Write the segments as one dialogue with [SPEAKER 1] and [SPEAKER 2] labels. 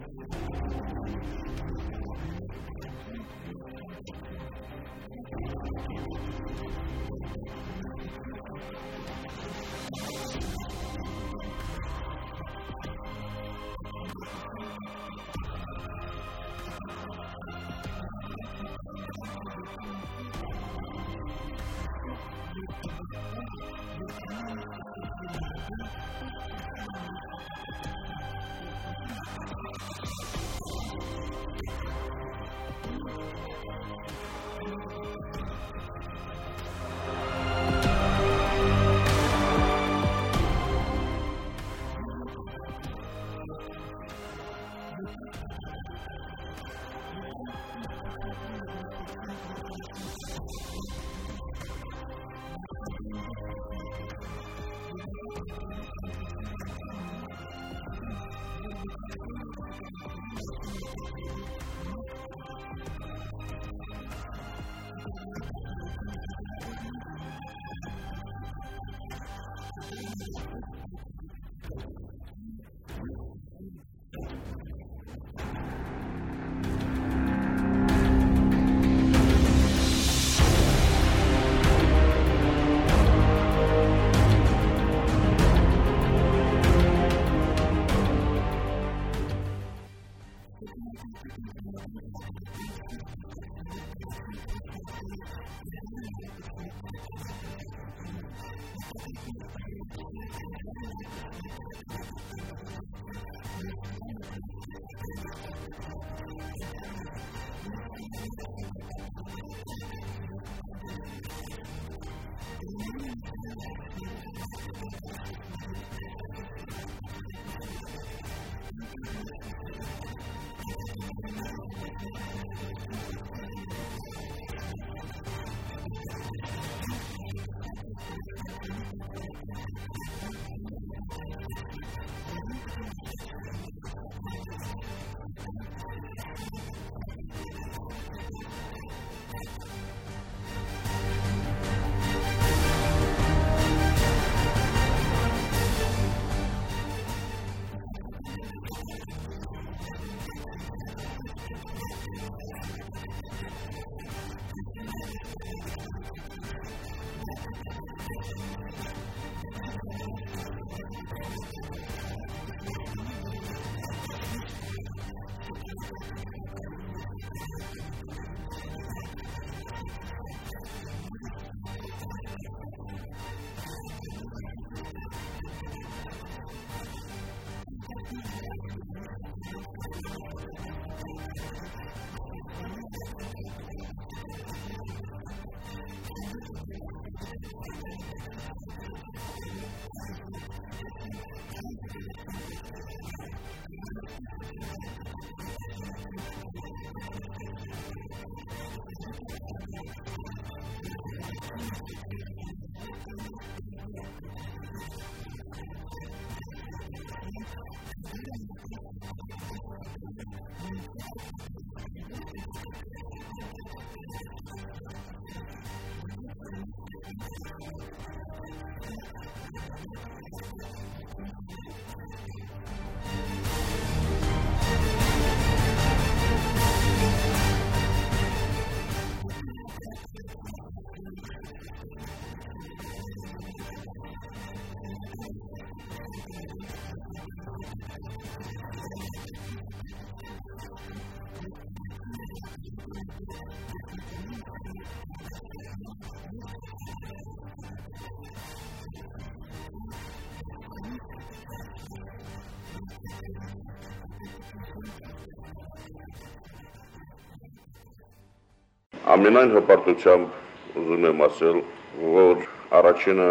[SPEAKER 1] Ամենայն հպարտությամբ ուզում եմ ասել, որ առաջինը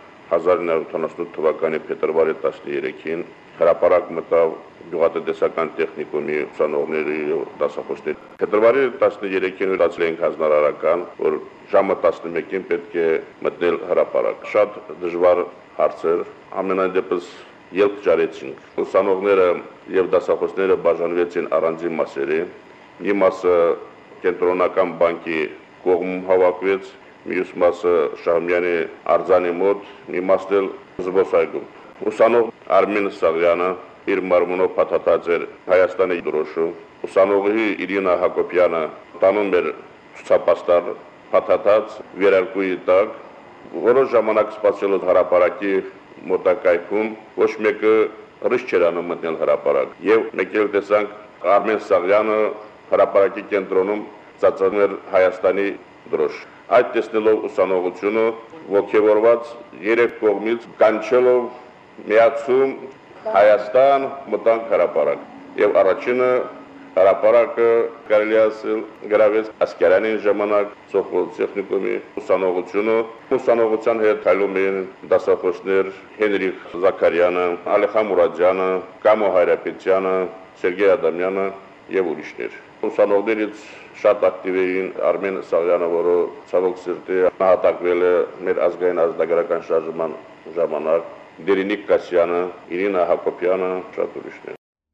[SPEAKER 1] 1978 թվականի փետրվարի 13-ին հրապարակ մտավ գյուղատնտեսական տեխնիկումի ուսանողների դասախոսների։ Փետրվարի 13-ին ուրացել ենք հանրարարական, որ ժամը 11-ին պետք է մտնել հրապարակ։ Շատ դժվար հարցեր, ամենայն դեպս ելք ճարեցինք։ Ուսանողները եւ դասախոսները բաժանվեցին առանձին մասերի։ Մի մասը Կենտրոնական բանկի կողմում հավաքվեց, մյուս մասը Շահումյանի արձանի մոտ, մի մասն էլ զբոսայգում։ Ուսանող Արմեն Սաղյանը իր մարմնով փաթաթած էր Հայաստանի դրոշը, ուսանողի Իրինա Հակոբյանը տանում էր ցուցապաստառ փաթաթած վերարկուի տակ, որոշ ժամանակ սպասելով հրապարակի մոտակայքում ոչ մեկը ռիսկ չէր անում մտնել հրապարակ, եւ մեկ էլ տեսանք Արմեն Սաղյանը հրապարակի կենտրոնում ծածանում էր Հայաստանի դրոշ։ Այդ տեսնելով ուսանողությունը ողջավորված երեք կողմից կանչելով միացում Հայաստան մտանք հրապարակ եւ առաջինը հրապարակը կարելի ասել գրավեց Ասկերյանին ժամանակ Սոֆոս տեխնիկումի ուսանողության հետ հայլում էին դասախոսներ Հենրիխ Զաքարյանը, Ալեխան Մուրադյանը, Կամո Հայրապետյանը, Սերգեյ Ադամյանը եւ ուրիշներ։ Ուսանողներից շատ ակտիվ էին Արմեն Սաղյանը, որը ցավոք սրտի նահատակվել է մեր ազգային ազգագրական շարժման ժամանակ, Դերինիկ Կասյանը, Իրինա Հակոբյանը, շատ ուրիշներ։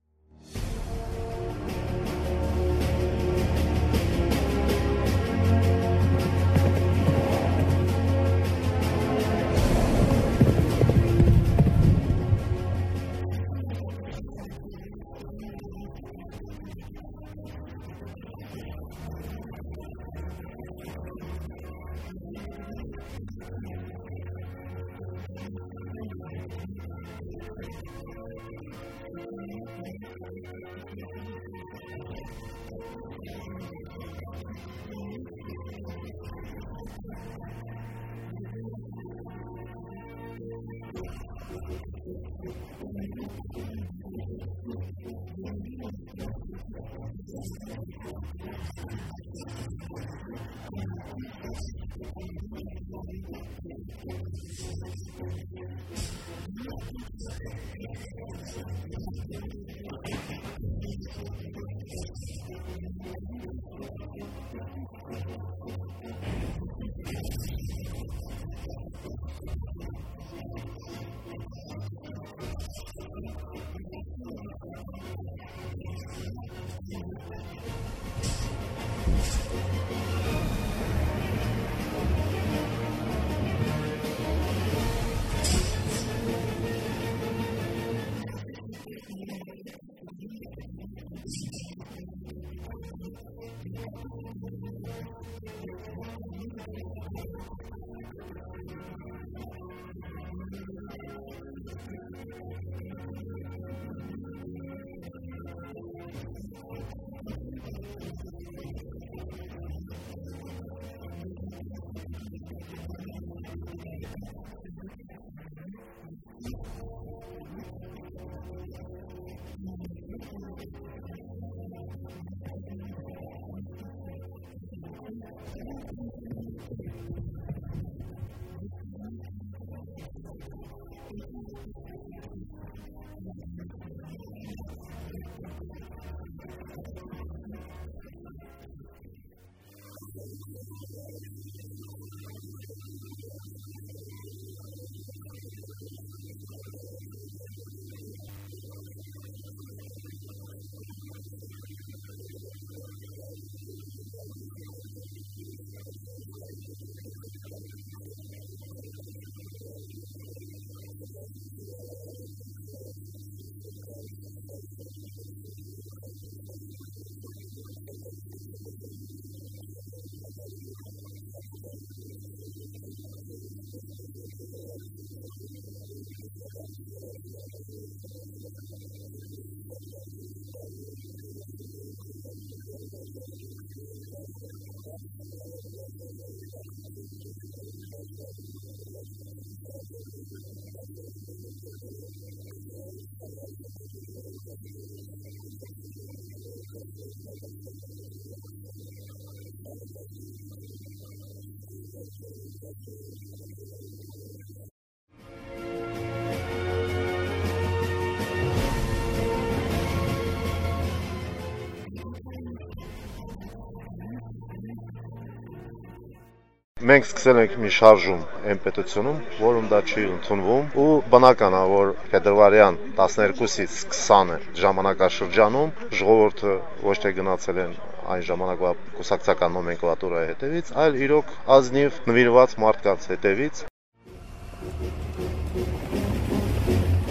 [SPEAKER 2] Մենք սկսել ենք մի շարժում այն պետությունում, որում դա չի ընդունվում, ու բնական է, որ փետրվարյան 12-ից 20-ը ժամանակաշրջանում ժողովուրդը ոչ թե գնացել են այն ժամանակվա կուսակցական նոմենկլատուրայի հետևից, այլ իրոք ազնիվ նվիրված մարդկանց հետևից։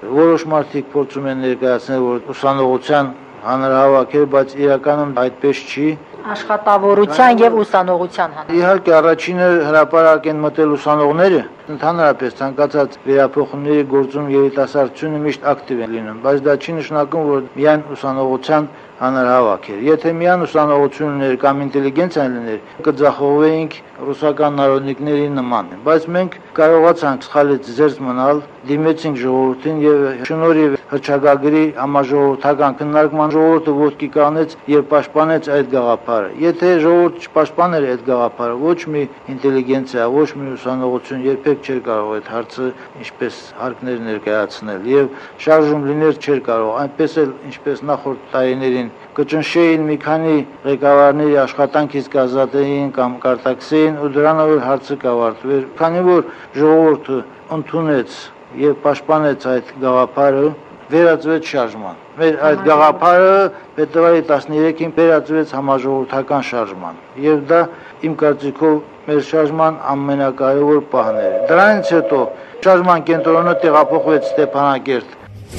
[SPEAKER 3] Որոշ մարդիկ փորձում են ներկայացնել, որ ուսանողության հանրահավաք էր, բայց իրականում այդպես չի։
[SPEAKER 4] Աշխատավորության եւ ուսանողության հանրահավաք։
[SPEAKER 3] Իհարկե առաջինը հրապարակ են մտել ուսանողները, ընդհանրապես ցանկացած վերափոխումների գործում երիտասարդությունը միշտ ակտիվ է լինում, բայց դա չի նշանակում, որ միայն ուսանողության հանրահավաք էր։ Եթե միայն ուսանողություն ուներ կամ ինտելիգենցիա լիներ, կձախողվեինք ռուսական народնիկների նման, բայց մենք կարողացանք սխալից զերծ մնալ, դիմեցինք ժողովրդին եւ շնորհիվ հռչակագրի համաժողովրդական քննարկման ժողովուրդը ոտքի կանեց եւ պաշտպանեց այդ գաղափարը։ Եթե ժողովուրդը չպաշտպաներ այդ գաղափարը, ոչ մի ինտելիգենցիա, ոչ մի ուսանողություն երբեք չէր կարող այդ հարցը ինչպես հարկներ ներկայացնել եւ շարժում լինել չէր կարող, այնպես էլ ինչպես նախորդ տարիներին կճնշեին մի քանի ղեկավարների աշխատանքից կազատեին կամ կարտաքսեին ու դրանով էլ հարցը կավարտվեր։ Քանի որ ժողովուրդը ընդունեց եւ պաշտպանեց այդ գաղափարը, վերածվեց շարժման։ Մեր այդ գաղափարը փետրվարի 13-ին վերածվեց համաժողովրդական շարժման եւ դա իմ կարծիքով մեր շարժման ամենակարևոր պահն էր։ Դրանից հետո շարժման կենտրոնը տեղափոխվեց Ստեփանակերտ։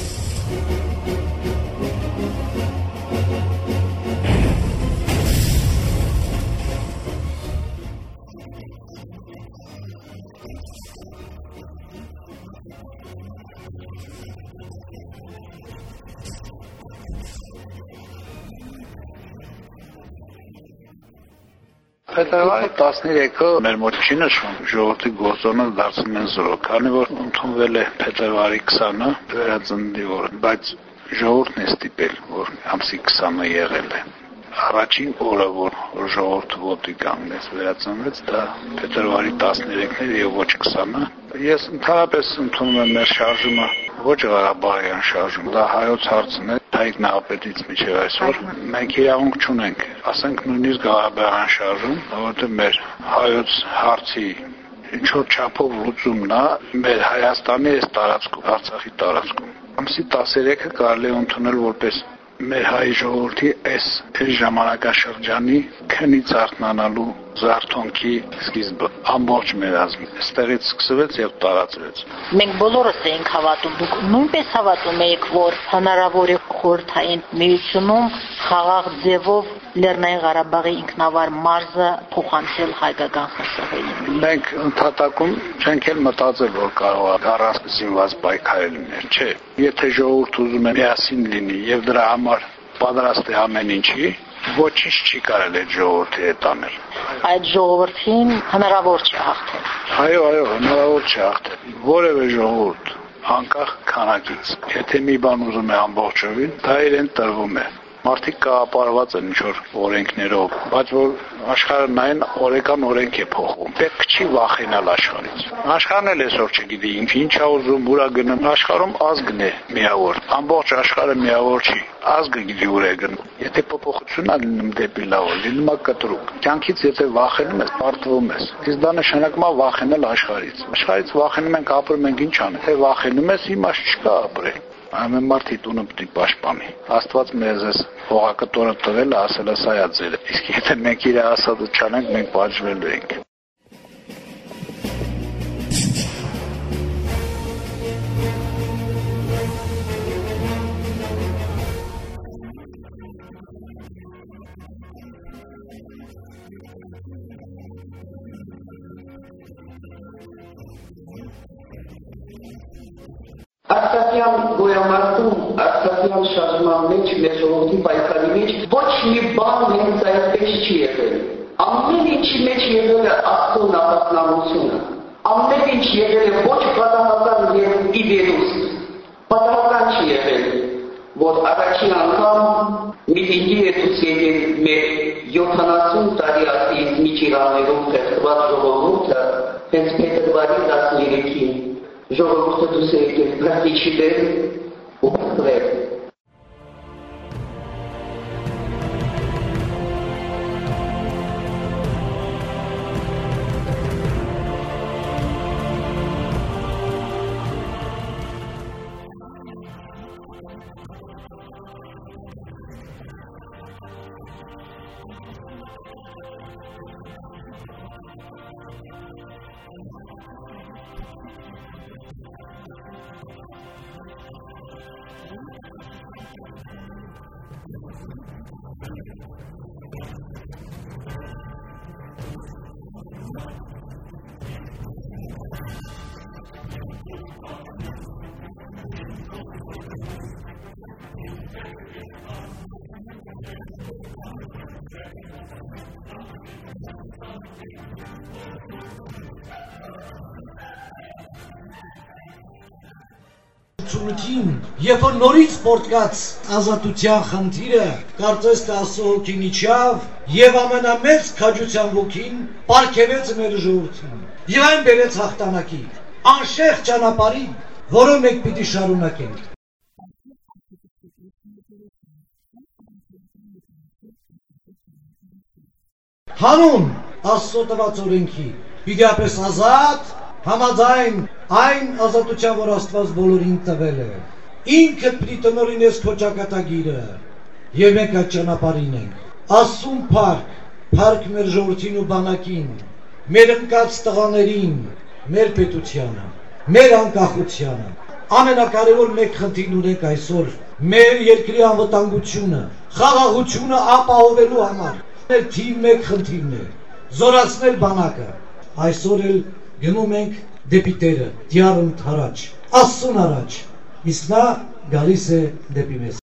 [SPEAKER 5] Փետրվարի 13-ը մեր մոտ չի նշվում, ժողովրդի գործոնը դարձնում են 0, քանի որ ընդունվել է փետրվարի 20-ը վերածննդի օրը, բայց ժողովուրդն է ստիպել, որ ամսի 20-ը եղել է։ Առաջին օրը, որ ժողովուրդը ոտքի կանգնեց, վերածնվեց, դա փետրվարի 13-ն էր եւ ոչ 20-ը։ Ես ընդհանրապես ընդունում եմ մեր շարժումը, ոչ Ղարաբաղյան շարժում, դա հայոց հարցն է, հայք նախապետից միջև այսօր մենք իրավունք չունենք, ասենք նույնիսկ Ղարաբաղյան շարժում, որովհետեւ մեր հայոց հարցի ինչ-որ չափով լուծումն է մեր Հայաստանի այս տարածքում, Արցախի տարածքում։ Ամսի 13-ը կարելի է ընդունել որպես մեր հայ ժողովրդի այս ժամանակաշրջանի քնից արթնանալու զարթոնքի սկիզբը ամբողջ մեր ազգին այստեղից սկսվեց եւ տարածվեց։
[SPEAKER 4] Մենք բոլորս էինք հավատում, դուք նույնպես հավատում եք, որ հնարավոր է խորհրդային միությունում խաղաղ ձևով Լեռնային Ղարաբաղի ինքնավար մարզը փոխանցել հայկական ԽՍՀ-ին։
[SPEAKER 5] Մենք ընդհատակում չենք էլ մտածել, որ կարող է առանց զինված պայքարել լինել, չէ։ Եթե ժողովուրդը ուզում է միասին լինի եւ դրա համար պատրաստ է ամեն ինչի, ոչինչ չի կարելի այդ ժողովրդի հետ անել։
[SPEAKER 4] Այդ ժողովրդին հնարավոր չի հաղթել։
[SPEAKER 5] Այո, հնարավոր չի հաղթել։ Որևէ ժողովուրդ անկախ քանակից, եթե մի բան ուզում է ամբողջովին, դա իրեն տրվում է։ Մարդիկ կապարված են ինչ-որ օրենքներով, բայց որ աշխարհը նայեն օրեկան օրենք է փոխվում։ Պետք չի վախենալ աշխարհից։ Աշխարհն էլ այսօր չգիտի ինչա ուզում, ուրա գնում։ Աշխարհում ազգն է միավոր։ Ամբողջ աշխարհը միավոր չի։ Ազգը գիտի ուր է գնում։ Եթե փոփոխություն ա լինում դեպի լավ, լինում է կտրուկ։ Կյանքից եթե վախենում ես, պարտվում ես։ Իսկ դա նշանակում է վախենել աշխարհից։ Աշխարհից վախենում ենք, ապրում ենք, ինչ անենք։ Թե վախենում ես, իմաստ չկա ապրել։ Ամեն մարդի տունը պետք է պաշտպանի։ Աստված մեզ այս հողակտորը տվել է, ասել է սա է ձերը։ Իսկ եթե մենք իր ասածը չանենք, մենք պատժվելու ենք։
[SPEAKER 6] Արցախյան գոյամարտում, արցախյան շարժման մեջ, մեր ժողովրդի պայքարի մեջ ոչ մի բան հենց այդպես չի եղել։ Ամեն ինչի մեջ եղել է Աստծո նախասնամությունը։ Ամեն ինչ եղել է ոչ պատահական եւ իդելուստ։ Պատահական չի եղել, որ առաջին անգամ միտինգի հետուց եկել մեր 70 տարի ատեիզմի ճիրաններով խեղդված ժողովուրդը հենց փետրվարի 13-ին ժողովուրդը դուրս է եկել բրդիչի դեր ու բրդվել։
[SPEAKER 7] Երբ որ նորից պորտկաց ազատության խնդիրը, կարծես թե Աստծո հոգին իջավ եւ ամենամեծ քաջության ոգին պարգևեց մեր ժողովրդին եւ այն բերեց հաղթանակի, անշեղ ճանապարհին, որը մենք պիտի շարունակենք։ Հանուն Աստծո տված օրենքի, պիտի ապրես ազատ, համաձայն այն ազատության, որ Աստված բոլորին տվել է, ինքդ պիտի տնօրինես քո ճակատագիրը, եւ մենք այդ ճանապարհին ենք։ Աստծուն փառք մեր ժողովրդին ու բանակին, մեր ընկած տղաներին, մեր պետությանը, մեր անկախությանը։ Ամենակարևոր մեկ խնդիրն ունենք այսօր, մեր երկրի անվտանգությունը, խաղաղությունը ապահովելու համար։ Մեր թիվ մեկ խնդիրն է, զորացնել բանակը։ Այսօր էլ գնում ենք դեպի Տերը, դյարն առաջ, Աստծուն առաջ, իսկ նա գալիս է դեպի մեզ։